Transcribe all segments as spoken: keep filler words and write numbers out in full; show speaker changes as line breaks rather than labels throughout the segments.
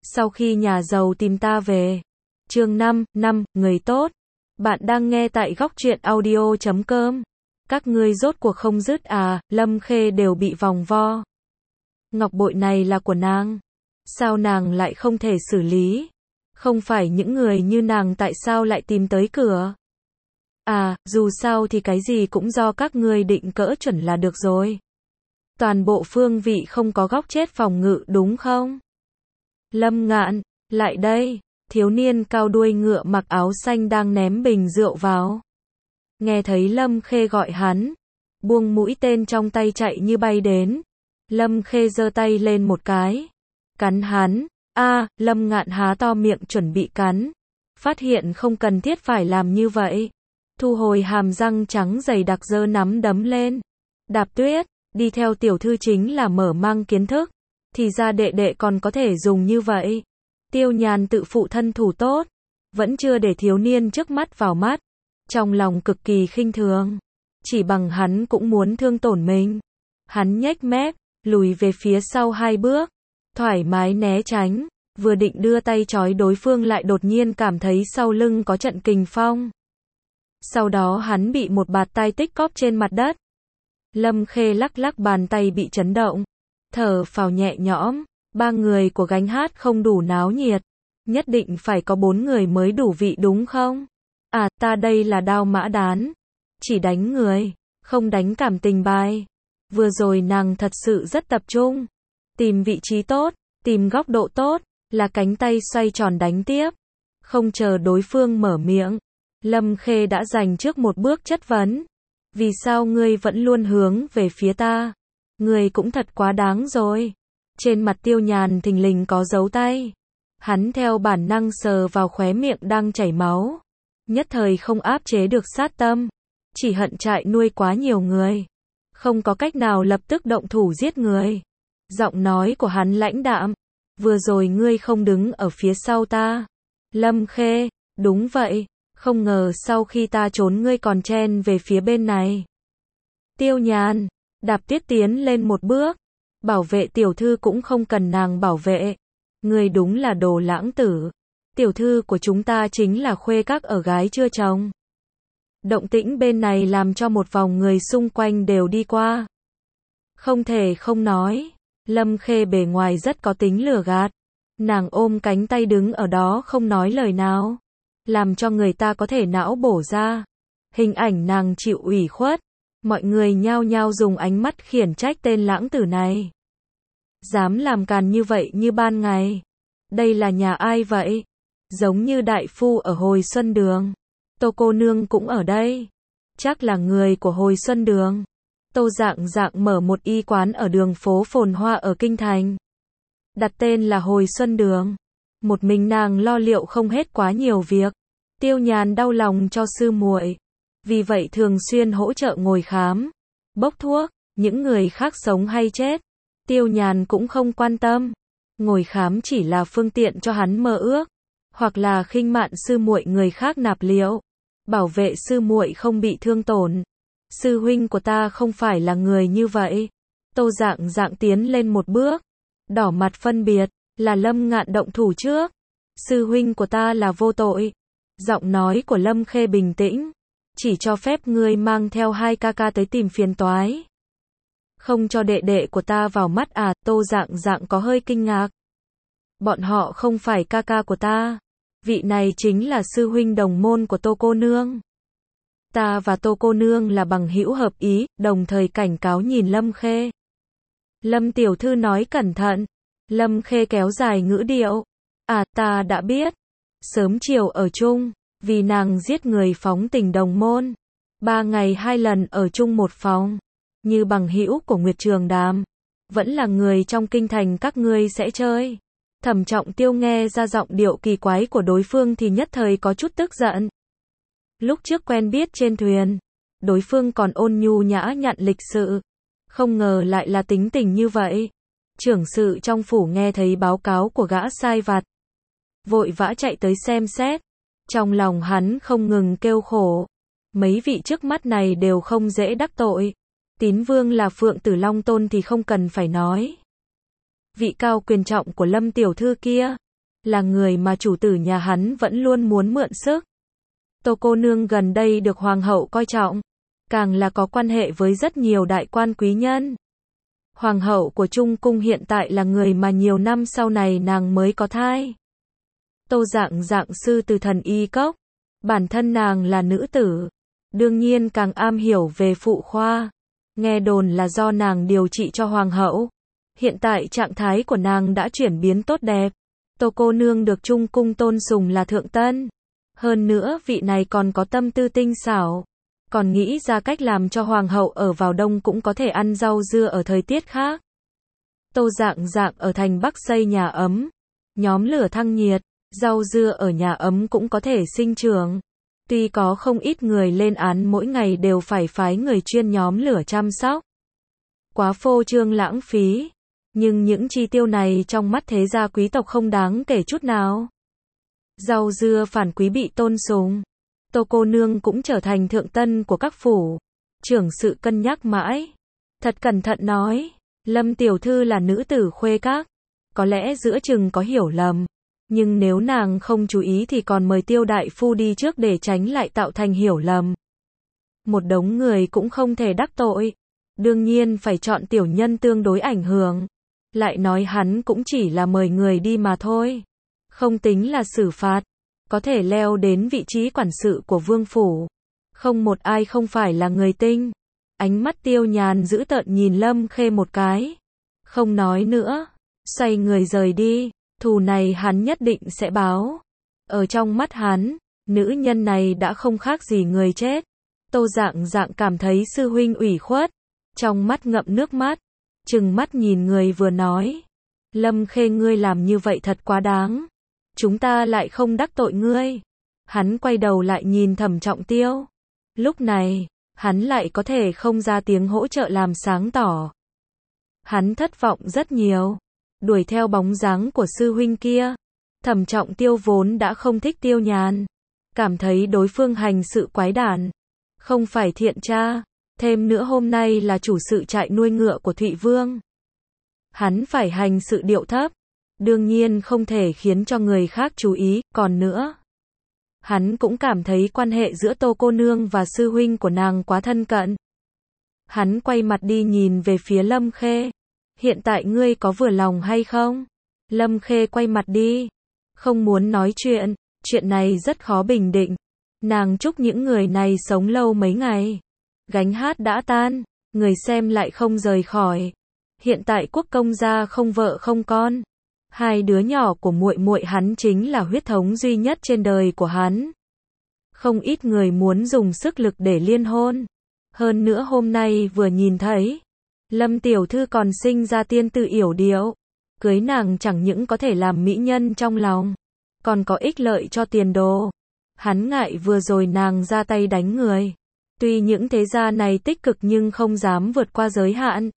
Sau khi nhà giàu tìm ta về. Chương năm, năm, người tốt. Bạn đang nghe tại góc truyện audio chấm com. Các ngươi rốt cuộc không dứt à, Lâm Khê đều bị vòng vo. Ngọc bội này là của nàng. Sao nàng lại không thể xử lý? Không phải những người như nàng tại sao lại tìm tới cửa? À, dù sao thì cái gì cũng do các ngươi định cỡ chuẩn là được rồi. Toàn bộ phương vị không có góc chết phòng ngự đúng không? Lâm Ngạn, lại đây. Thiếu niên cao đuôi ngựa mặc áo xanh đang ném bình rượu vào. Nghe thấy Lâm Khê gọi hắn, buông mũi tên trong tay chạy như bay đến. Lâm Khê giơ tay lên một cái, cắn hắn. A, Lâm Ngạn há to miệng chuẩn bị cắn, phát hiện không cần thiết phải làm như vậy. Thu hồi hàm răng trắng dày đặc giơ nắm đấm lên. Đạp Tuyết, đi theo tiểu thư chính là mở mang kiến thức, thì ra đệ đệ còn có thể dùng như vậy. Tiêu Nhàn tự phụ thân thủ tốt, vẫn chưa để thiếu niên trước mắt vào mắt, trong lòng cực kỳ khinh thường, chỉ bằng hắn cũng muốn thương tổn mình. Hắn nhếch mép, lùi về phía sau hai bước, thoải mái né tránh, vừa định đưa tay chói đối phương lại đột nhiên cảm thấy sau lưng có trận kình phong. Sau đó hắn bị một bạt tai tích cóp trên mặt đất. Lâm Khê lắc lắc bàn tay bị chấn động, thở phào nhẹ nhõm. Ba người của gánh hát không đủ náo nhiệt, nhất định phải có bốn người mới đủ vị đúng không? À, ta đây là Đao Mã Đán, chỉ đánh người, không đánh cảm tình bài. Vừa rồi nàng thật sự rất tập trung, tìm vị trí tốt, tìm góc độ tốt, là cánh tay xoay tròn đánh tiếp. Không chờ đối phương mở miệng, Lâm Khê đã giành trước một bước chất vấn. Vì sao ngươi vẫn luôn hướng về phía ta? Ngươi cũng thật quá đáng rồi. Trên mặt Tiêu Nhàn thình lình có dấu tay. Hắn theo bản năng sờ vào khóe miệng đang chảy máu. Nhất thời không áp chế được sát tâm. Chỉ hận trại nuôi quá nhiều người. Không có cách nào lập tức động thủ giết người. Giọng nói của hắn lãnh đạm. Vừa rồi ngươi không đứng ở phía sau ta. Lâm Khê, đúng vậy. Không ngờ sau khi ta trốn ngươi còn chen về phía bên này. Tiêu Nhàn, Đạp Tuyết tiến lên một bước. Bảo vệ tiểu thư cũng không cần nàng bảo vệ. Ngươi đúng là đồ lãng tử. Tiểu thư của chúng ta chính là khuê các ở gái chưa chồng. Động tĩnh bên này làm cho một vòng người xung quanh đều đi qua. Không thể không nói, Lâm Khê bề ngoài rất có tính lừa gạt. Nàng ôm cánh tay đứng ở đó không nói lời nào, làm cho người ta có thể não bổ ra. Hình ảnh nàng chịu ủy khuất. Mọi người nhao nhao dùng ánh mắt khiển trách tên lãng tử này. Dám làm càn như vậy như ban ngày. Đây là nhà ai vậy? Giống như đại phu ở Hồi Xuân Đường. Tô cô nương cũng ở đây. Chắc là người của Hồi Xuân Đường. Tô Dạng Dạng mở một y quán ở đường phố phồn hoa ở Kinh Thành. Đặt tên là Hồi Xuân Đường. Một mình nàng lo liệu không hết quá nhiều việc. Tiêu Nhàn đau lòng cho sư muội. Vì vậy thường xuyên hỗ trợ ngồi khám, bốc thuốc, những người khác sống hay chết. Tiêu Nhàn cũng không quan tâm. Ngồi khám chỉ là phương tiện cho hắn mơ ước, hoặc là khinh mạn sư muội người khác nạp liệu, bảo vệ sư muội không bị thương tổn. Sư huynh của ta không phải là người như vậy. Tô Dạng Dạng tiến lên một bước, đỏ mặt phân biệt, là Lâm Ngạn động thủ trước. Sư huynh của ta là vô tội. Giọng nói của Lâm Khê bình tĩnh. Chỉ cho phép ngươi mang theo hai ca ca tới tìm phiền toái. Không cho đệ đệ của ta vào mắt à? Tô Dạng Dạng có hơi kinh ngạc. Bọn họ không phải ca ca của ta. Vị này chính là sư huynh đồng môn của Tô cô nương. Ta và Tô cô nương là bằng hữu hợp ý, đồng thời cảnh cáo nhìn Lâm Khê. Lâm tiểu thư nói cẩn thận. Lâm Khê kéo dài ngữ điệu. À, ta đã biết. Sớm chiều ở chung. Vì nàng giết người phóng tình đồng môn. Ba ngày hai lần ở chung một phòng. Như bằng hữu của Nguyệt Trường Đàm. Vẫn là người trong kinh thành các ngươi sẽ chơi. Thẩm Trọng Tiêu nghe ra giọng điệu kỳ quái của đối phương thì nhất thời có chút tức giận. Lúc trước quen biết trên thuyền, đối phương còn ôn nhu nhã nhặn lịch sự. Không ngờ lại là tính tình như vậy. Trưởng sự trong phủ nghe thấy báo cáo của gã sai vặt, vội vã chạy tới xem xét. Trong lòng hắn không ngừng kêu khổ. Mấy vị trước mắt này đều không dễ đắc tội. Tín Vương là Phượng Tử Long Tôn thì không cần phải nói. Vị cao quyền trọng của Lâm tiểu thư kia, là người mà chủ tử nhà hắn vẫn luôn muốn mượn sức. Tô cô nương gần đây được hoàng hậu coi trọng, càng là có quan hệ với rất nhiều đại quan quý nhân. Hoàng hậu của Trung Cung hiện tại là người mà nhiều năm sau này nàng mới có thai. Tô Dạng Dạng sư từ thần y cốc, bản thân nàng là nữ tử, đương nhiên càng am hiểu về phụ khoa. Nghe đồn là do nàng điều trị cho hoàng hậu. Hiện tại trạng thái của nàng đã chuyển biến tốt đẹp. Tô cô nương được Trung Cung tôn sùng là thượng tân. Hơn nữa vị này còn có tâm tư tinh xảo, còn nghĩ ra cách làm cho hoàng hậu ở vào đông cũng có thể ăn rau dưa ở thời tiết khác. Tô Dạng Dạng ở thành Bắc xây nhà ấm, nhóm lửa thăng nhiệt, rau dưa ở nhà ấm cũng có thể sinh trưởng. Tuy có không ít người lên án mỗi ngày đều phải phái người chuyên nhóm lửa chăm sóc, quá phô trương lãng phí, nhưng những chi tiêu này trong mắt thế gia quý tộc không đáng kể chút nào. Rau dưa phản quý bị tôn sùng, Tô cô nương cũng trở thành thượng tân của các phủ. Trưởng sự cân nhắc mãi, thật cẩn thận nói, Lâm tiểu thư là nữ tử khuê các, có lẽ giữa chừng có hiểu lầm, nhưng nếu nàng không chú ý thì còn mời Tiêu đại phu đi trước để tránh lại tạo thành hiểu lầm. Một đống người cũng không thể đắc tội, đương nhiên phải chọn tiểu nhân tương đối ảnh hưởng. Lại nói hắn cũng chỉ là mời người đi mà thôi, không tính là xử phạt, có thể leo đến vị trí quản sự của vương phủ. Không một ai không phải là người tinh. Ánh mắt Tiêu Nhàn dữ tợn nhìn Lâm Khê một cái, không nói nữa, xoay người rời đi. Thù này hắn nhất định sẽ báo. Ở trong mắt hắn, nữ nhân này đã không khác gì người chết. Tô Dạng Dạng cảm thấy sư huynh ủy khuất, trong mắt ngậm nước mắt, trừng mắt nhìn người vừa nói, Lâm Khê ngươi làm như vậy thật quá đáng, chúng ta lại không đắc tội ngươi. Hắn quay đầu lại nhìn Thẩm Trọng Tiêu, lúc này, hắn lại có thể không ra tiếng hỗ trợ làm sáng tỏ. Hắn thất vọng rất nhiều, đuổi theo bóng dáng của sư huynh kia. Thẩm Trọng Tiêu vốn đã không thích Tiêu Nhàn, cảm thấy đối phương hành sự quái đản, không phải thiện tra, thêm nữa hôm nay là chủ sự trại nuôi ngựa của Thụy Vương. Hắn phải hành sự điệu thấp, đương nhiên không thể khiến cho người khác chú ý, còn nữa, hắn cũng cảm thấy quan hệ giữa Tô cô nương và sư huynh của nàng quá thân cận. Hắn quay mặt đi nhìn về phía Lâm Khê, hiện tại ngươi có vừa lòng hay không? Lâm Khê quay mặt đi, không muốn nói chuyện, chuyện này rất khó bình định. Nàng chúc những người này sống lâu mấy ngày. Gánh hát đã tan, người xem lại không rời khỏi. Hiện tại Quốc công gia không vợ không con, hai đứa nhỏ của muội muội hắn chính là huyết thống duy nhất trên đời của hắn. Không ít người muốn dùng sức lực để liên hôn. Hơn nữa hôm nay vừa nhìn thấy, Lâm tiểu thư còn sinh ra tiên tử yểu điệu, cưới nàng chẳng những có thể làm mỹ nhân trong lòng, còn có ích lợi cho tiền đồ. Hắn ngại vừa rồi nàng ra tay đánh người. Tuy những thế gia này tích cực nhưng không dám vượt qua giới hạn.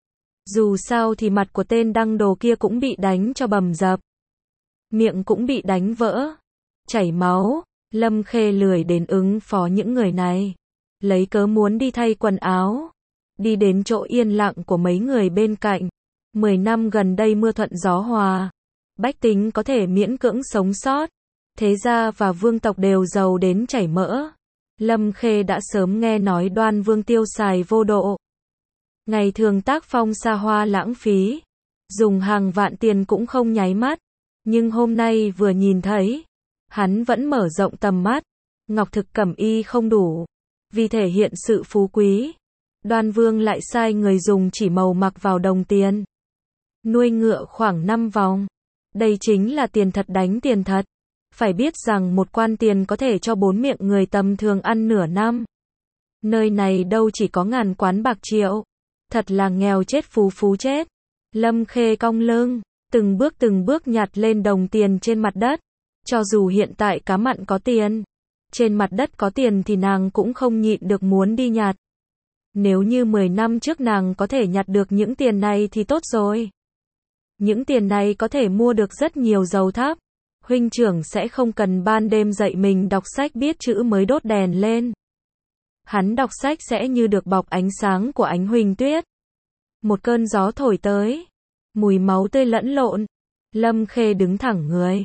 Dù sao thì mặt của tên đăng đồ kia cũng bị đánh cho bầm dập, miệng cũng bị đánh vỡ, chảy máu. Lâm Khê lười đến ứng phó những người này, lấy cớ muốn đi thay quần áo, đi đến chỗ yên lặng của mấy người bên cạnh. Mười năm gần đây mưa thuận gió hòa, bách tính có thể miễn cưỡng sống sót, thế gia và vương tộc đều giàu đến chảy mỡ. Lâm Khê đã sớm nghe nói Đoan Vương tiêu xài vô độ, ngày thường tác phong xa hoa lãng phí, dùng hàng vạn tiền cũng không nháy mắt, nhưng hôm nay vừa nhìn thấy, hắn vẫn mở rộng tầm mắt. Ngọc thực cẩm y không đủ, vì thể hiện sự phú quý, Đoan Vương lại sai người dùng chỉ màu mặc vào đồng tiền, nuôi ngựa khoảng năm vòng. Đây chính là tiền thật đánh tiền thật. Phải biết rằng một quan tiền có thể cho bốn miệng người tầm thường ăn nửa năm. Nơi này đâu chỉ có ngàn quán bạc triệu, thật là nghèo chết phú phú chết. Lâm Khê cong lưng, từng bước từng bước nhặt lên đồng tiền trên mặt đất. Cho dù hiện tại cá mặn có tiền, trên mặt đất có tiền thì nàng cũng không nhịn được muốn đi nhặt. Nếu như mười năm trước nàng có thể nhặt được những tiền này thì tốt rồi. Những tiền này có thể mua được rất nhiều dầu thắp. Huynh trưởng sẽ không cần ban đêm dậy mình đọc sách biết chữ mới đốt đèn lên. Hắn đọc sách sẽ như được bọc ánh sáng của ánh huỳnh tuyết. Một cơn gió thổi tới, mùi máu tươi lẫn lộn. Lâm Khê đứng thẳng người,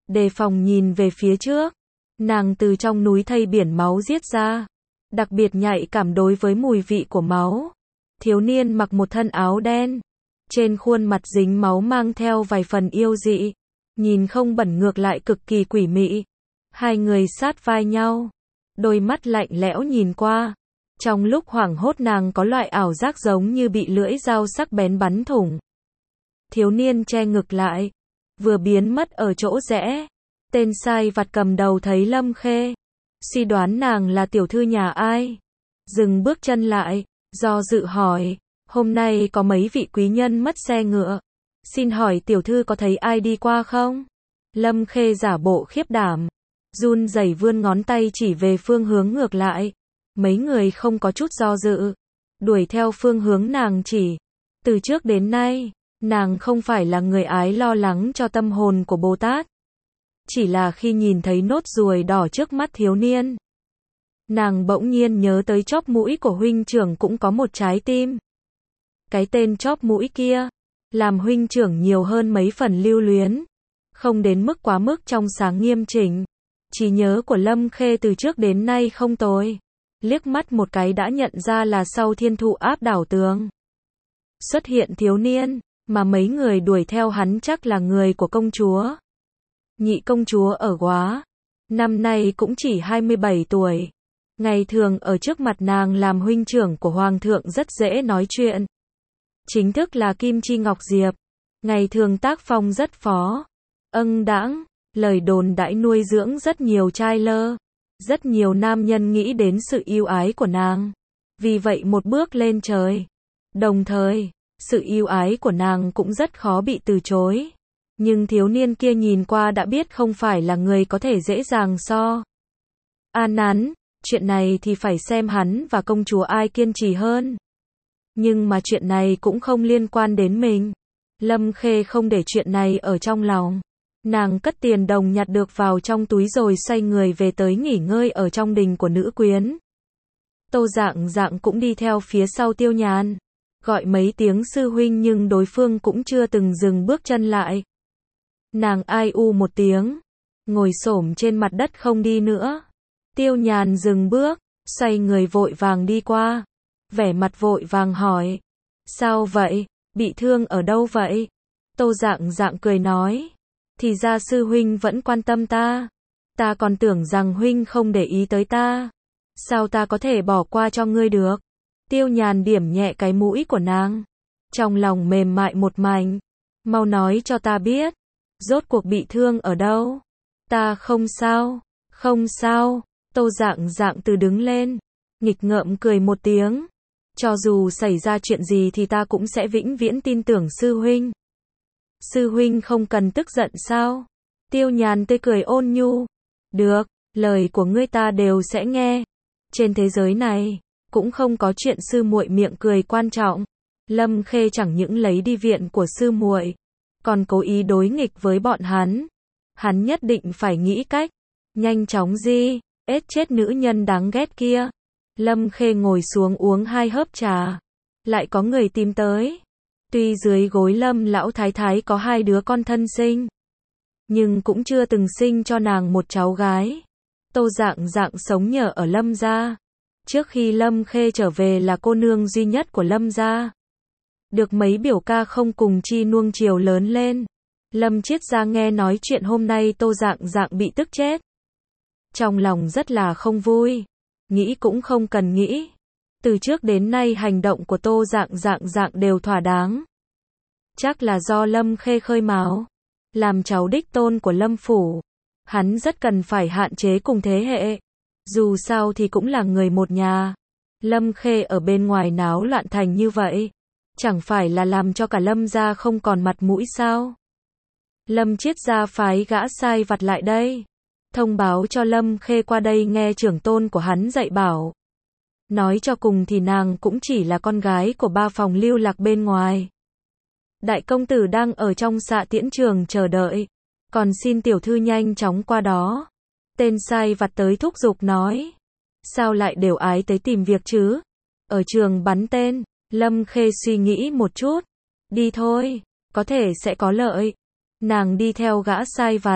đề phòng nhìn về phía trước. Nàng từ trong núi thây biển máu giết ra, đặc biệt nhạy cảm đối với mùi vị của máu. Thiếu niên mặc một thân áo đen, trên khuôn mặt dính máu mang theo vài phần yêu dị, nhìn không bẩn ngược lại cực kỳ quỷ mị. Hai người sát vai nhau, đôi mắt lạnh lẽo nhìn qua. Trong lúc hoảng hốt nàng có loại ảo giác giống như bị lưỡi dao sắc bén bắn thủng. Thiếu niên che ngực lại, vừa biến mất ở chỗ rẽ. Tên sai vặt cầm đầu thấy Lâm Khê, suy đoán nàng là tiểu thư nhà ai. Dừng bước chân lại, do dự hỏi, hôm nay có mấy vị quý nhân mất xe ngựa. Xin hỏi tiểu thư có thấy ai đi qua không? Lâm Khê giả bộ khiếp đảm, run rẩy vươn ngón tay chỉ về phương hướng ngược lại. Mấy người không có chút do dự, đuổi theo phương hướng nàng chỉ. Từ trước đến nay, nàng không phải là người ái lo lắng cho tâm hồn của Bồ Tát. Chỉ là khi nhìn thấy nốt ruồi đỏ trước mắt thiếu niên, nàng bỗng nhiên nhớ tới chóp mũi của huynh trưởng cũng có một trái tim. Cái tên chóp mũi kia, làm huynh trưởng nhiều hơn mấy phần lưu luyến, không đến mức quá mức trong sáng nghiêm chỉnh. Trí nhớ của Lâm Khê từ trước đến nay không tồi, liếc mắt một cái đã nhận ra là sau thiên thụ áp đảo tường xuất hiện thiếu niên, mà mấy người đuổi theo hắn chắc là người của công chúa. Nhị công chúa ở Góa, năm nay cũng chỉ hai mươi bảy tuổi. Ngày thường ở trước mặt nàng làm huynh trưởng của hoàng thượng rất dễ nói chuyện. Chính thức là Kim Chi Ngọc Diệp, ngày thường tác phong rất phó, âng đãng, lời đồn đãi nuôi dưỡng rất nhiều trai lơ. Rất nhiều nam nhân nghĩ đến sự yêu ái của nàng, vì vậy một bước lên trời. Đồng thời, sự yêu ái của nàng cũng rất khó bị từ chối. Nhưng thiếu niên kia nhìn qua đã biết không phải là người có thể dễ dàng so. An nắn, chuyện này thì phải xem hắn và công chúa ai kiên trì hơn. Nhưng mà chuyện này cũng không liên quan đến mình. Lâm Khê không để chuyện này ở trong lòng. Nàng cất tiền đồng nhặt được vào trong túi rồi xoay người về tới nghỉ ngơi ở trong đình của nữ quyến. Tô Dạng Dạng cũng đi theo phía sau Tiêu Nhàn, gọi mấy tiếng sư huynh nhưng đối phương cũng chưa từng dừng bước chân lại. Nàng ai u một tiếng, ngồi xổm trên mặt đất không đi nữa. Tiêu Nhàn dừng bước, xoay người vội vàng đi qua, vẻ mặt vội vàng hỏi, sao vậy, bị thương ở đâu vậy? Tô Dạng Dạng cười nói, thì ra sư huynh vẫn quan tâm ta, ta còn tưởng rằng huynh không để ý tới ta, sao ta có thể bỏ qua cho ngươi được? Tiêu Nhàn điểm nhẹ cái mũi của nàng, trong lòng mềm mại một mảnh, mau nói cho ta biết, rốt cuộc bị thương ở đâu? Ta không sao, không sao. Tô Dạng Dạng từ đứng lên, nghịch ngợm cười một tiếng, cho dù xảy ra chuyện gì thì ta cũng sẽ vĩnh viễn tin tưởng sư huynh. Sư huynh không cần tức giận sao? Tiêu Nhàn tươi cười ôn nhu. Được, lời của ngươi ta đều sẽ nghe. Trên thế giới này, cũng không có chuyện sư muội miệng cười quan trọng. Lâm Khê chẳng những lấy đi viện của sư muội, còn cố ý đối nghịch với bọn hắn. Hắn nhất định phải nghĩ cách, nhanh chóng di, ết chết nữ nhân đáng ghét kia. Lâm Khê ngồi xuống uống hai hớp trà. Lại có người tìm tới. Tuy dưới gối Lâm lão thái thái có hai đứa con thân sinh, nhưng cũng chưa từng sinh cho nàng một cháu gái. Tô Dạng Dạng sống nhờ ở Lâm gia. Trước khi Lâm Khê trở về là cô nương duy nhất của Lâm gia. Được mấy biểu ca không cùng chi nuông chiều lớn lên. Lâm Chiết Gia nghe nói chuyện hôm nay Tô Dạng Dạng bị tức chết, trong lòng rất là không vui. Nghĩ cũng không cần nghĩ. Từ trước đến nay hành động của Tô Dạng Dạng Dạng đều thỏa đáng. Chắc là do Lâm Khê khơi mào. Làm cháu đích tôn của Lâm phủ, hắn rất cần phải hạn chế cùng thế hệ. Dù sao thì cũng là người một nhà. Lâm Khê ở bên ngoài náo loạn thành như vậy, chẳng phải là làm cho cả Lâm gia không còn mặt mũi sao? Lâm Chiết Gia phái gã sai vặt lại đây, thông báo cho Lâm Khê qua đây nghe trưởng tôn của hắn dạy bảo. Nói cho cùng thì nàng cũng chỉ là con gái của ba phòng lưu lạc bên ngoài. Đại công tử đang ở trong xạ tiễn trường chờ đợi, còn xin tiểu thư nhanh chóng qua đó. Tên sai vặt tới thúc giục nói, sao lại đều ái tới tìm việc chứ? Ở trường bắn tên. Lâm Khê suy nghĩ một chút, đi thôi, có thể sẽ có lợi. Nàng đi theo gã sai vặt,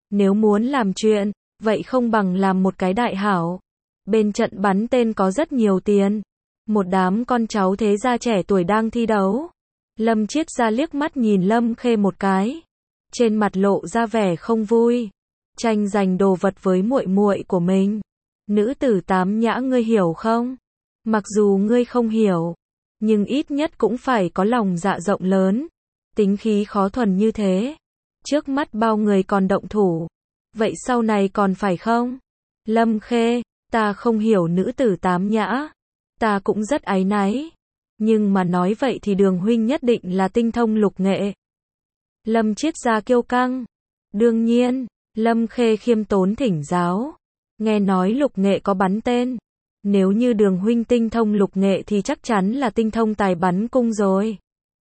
Nếu muốn làm chuyện, vậy không bằng làm một cái đại hảo. Bên trận bắn tên có rất nhiều tiền. Một đám con cháu thế gia trẻ tuổi đang thi đấu. Lâm Chiết Gia liếc mắt nhìn Lâm Khê một cái. Trên mặt lộ ra vẻ không vui. Tranh giành đồ vật với muội muội của mình. Nữ tử tám nhã ngươi hiểu không? Mặc dù ngươi không hiểu, nhưng ít nhất cũng phải có lòng dạ rộng lớn. Tính khí khó thuần như thế. Trước mắt bao người còn động thủ. Vậy sau này còn phải không? Lâm Khê, ta không hiểu nữ tử tám nhã. Ta cũng rất áy náy. Nhưng mà nói vậy thì Đường huynh nhất định là tinh thông lục nghệ. Lâm Chiết Gia kiêu căng. Đương nhiên, Lâm Khê khiêm tốn thỉnh giáo. Nghe nói lục nghệ có bắn tên. Nếu như Đường huynh tinh thông lục nghệ thì chắc chắn là tinh thông tài bắn cung rồi.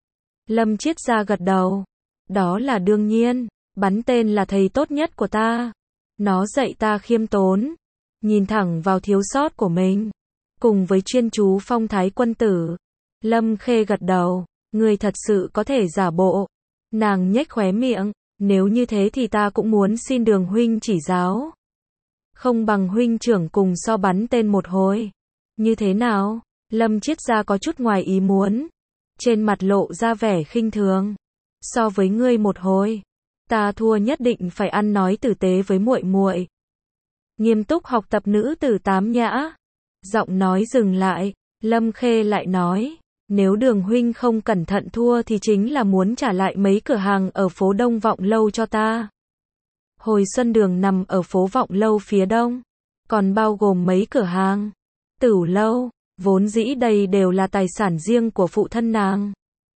Lâm Chiết Gia gật đầu. Đó là đương nhiên, bắn tên là thầy tốt nhất của ta. Nó dạy ta khiêm tốn, nhìn thẳng vào thiếu sót của mình, cùng với chuyên chú phong thái quân tử. Lâm Khê gật đầu, ngươi thật sự có thể giả bộ. Nàng nhếch khóe miệng, nếu như thế thì ta cũng muốn xin Đường huynh chỉ giáo. Không bằng huynh trưởng cùng so bắn tên một hồi. Như thế nào? Lâm Chiết Gia có chút ngoài ý muốn. Trên mặt lộ ra vẻ khinh thường. So với ngươi một hồi, ta thua nhất định phải ăn nói tử tế với muội muội. Nghiêm túc học tập nữ tử tám nhã. Giọng nói dừng lại, Lâm Khê lại nói, nếu Đường huynh không cẩn thận thua thì chính là muốn trả lại mấy cửa hàng ở phố Đông Vọng Lâu cho ta. Hồi Xuân Đường nằm ở phố Vọng Lâu phía đông, còn bao gồm mấy cửa hàng. Tửu lâu, vốn dĩ đây đều là tài sản riêng của phụ thân nàng.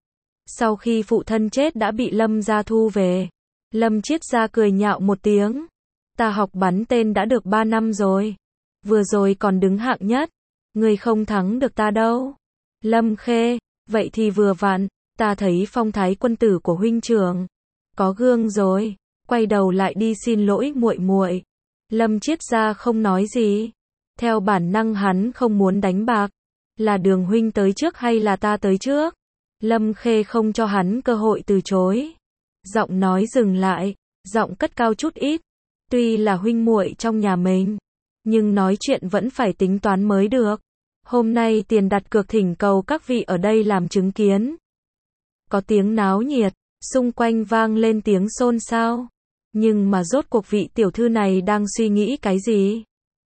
Sau khi phụ thân chết đã bị Lâm gia thu về. Lâm Chiết Gia cười nhạo một tiếng. Ta học bắn tên đã được ba năm rồi. Vừa rồi còn đứng hạng nhất. Ngươi không thắng được ta đâu. Lâm Khê, vậy thì vừa vặn, ta thấy phong thái quân tử của huynh trưởng. Có gương rồi, quay đầu lại đi xin lỗi muội muội. Lâm Chiết Gia không nói gì. Theo bản năng hắn không muốn đánh bạc. Là Đường huynh tới trước hay là ta tới trước? Lâm Khê không cho hắn cơ hội từ chối. Giọng nói dừng lại, giọng cất cao chút ít. Tuy là huynh muội trong nhà mình, nhưng nói chuyện vẫn phải tính toán mới được. Hôm nay tiền đặt cược thỉnh cầu các vị ở đây làm chứng kiến. Có tiếng náo nhiệt, xung quanh vang lên tiếng xôn xao. Nhưng mà rốt cuộc vị tiểu thư này đang suy nghĩ cái gì?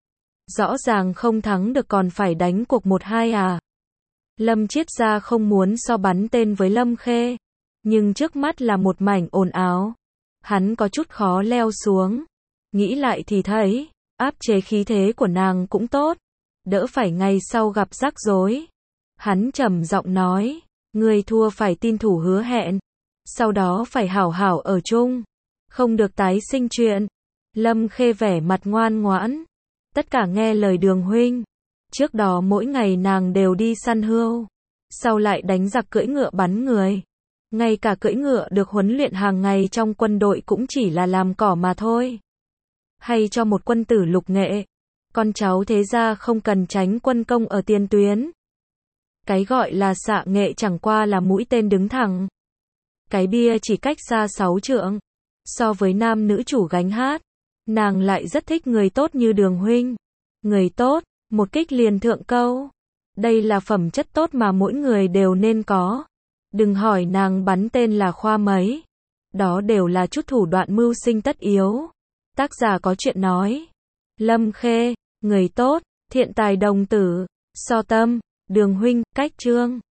Rõ ràng không thắng được còn phải đánh cuộc một hai à? Lâm Chiết Gia không muốn so bắn tên với Lâm Khê, nhưng trước mắt là một mảnh ồn ào. Hắn có chút khó leo xuống. Nghĩ lại thì thấy, áp chế khí thế của nàng cũng tốt, đỡ phải ngày sau gặp rắc rối. Hắn trầm giọng nói, người thua phải tin thủ hứa hẹn, sau đó phải hảo hảo ở chung, không được tái sinh chuyện. Lâm Khê vẻ mặt ngoan ngoãn, tất cả nghe lời Đường huynh. Trước đó mỗi ngày nàng đều đi săn hươu, sau lại đánh giặc cưỡi ngựa bắn người. Ngay cả cưỡi ngựa được huấn luyện hàng ngày trong quân đội cũng chỉ là làm cỏ mà thôi. Hay cho một quân tử lục nghệ, con cháu thế gia không cần tránh quân công ở tiền tuyến. Cái gọi là xạ nghệ chẳng qua là mũi tên đứng thẳng. Cái bia chỉ cách xa sáu trượng. So với nam nữ chủ gánh hát, nàng lại rất thích người tốt như Đường huynh. Người tốt, một kích liền thượng câu. Đây là phẩm chất tốt mà mỗi người đều nên có. Đừng hỏi nàng bắn tên là khoa mấy. Đó đều là chút thủ đoạn mưu sinh tất yếu. Tác giả có chuyện nói. Lâm Khê, người tốt, thiện tài đồng tử, so tâm, Đường huynh, cách chương.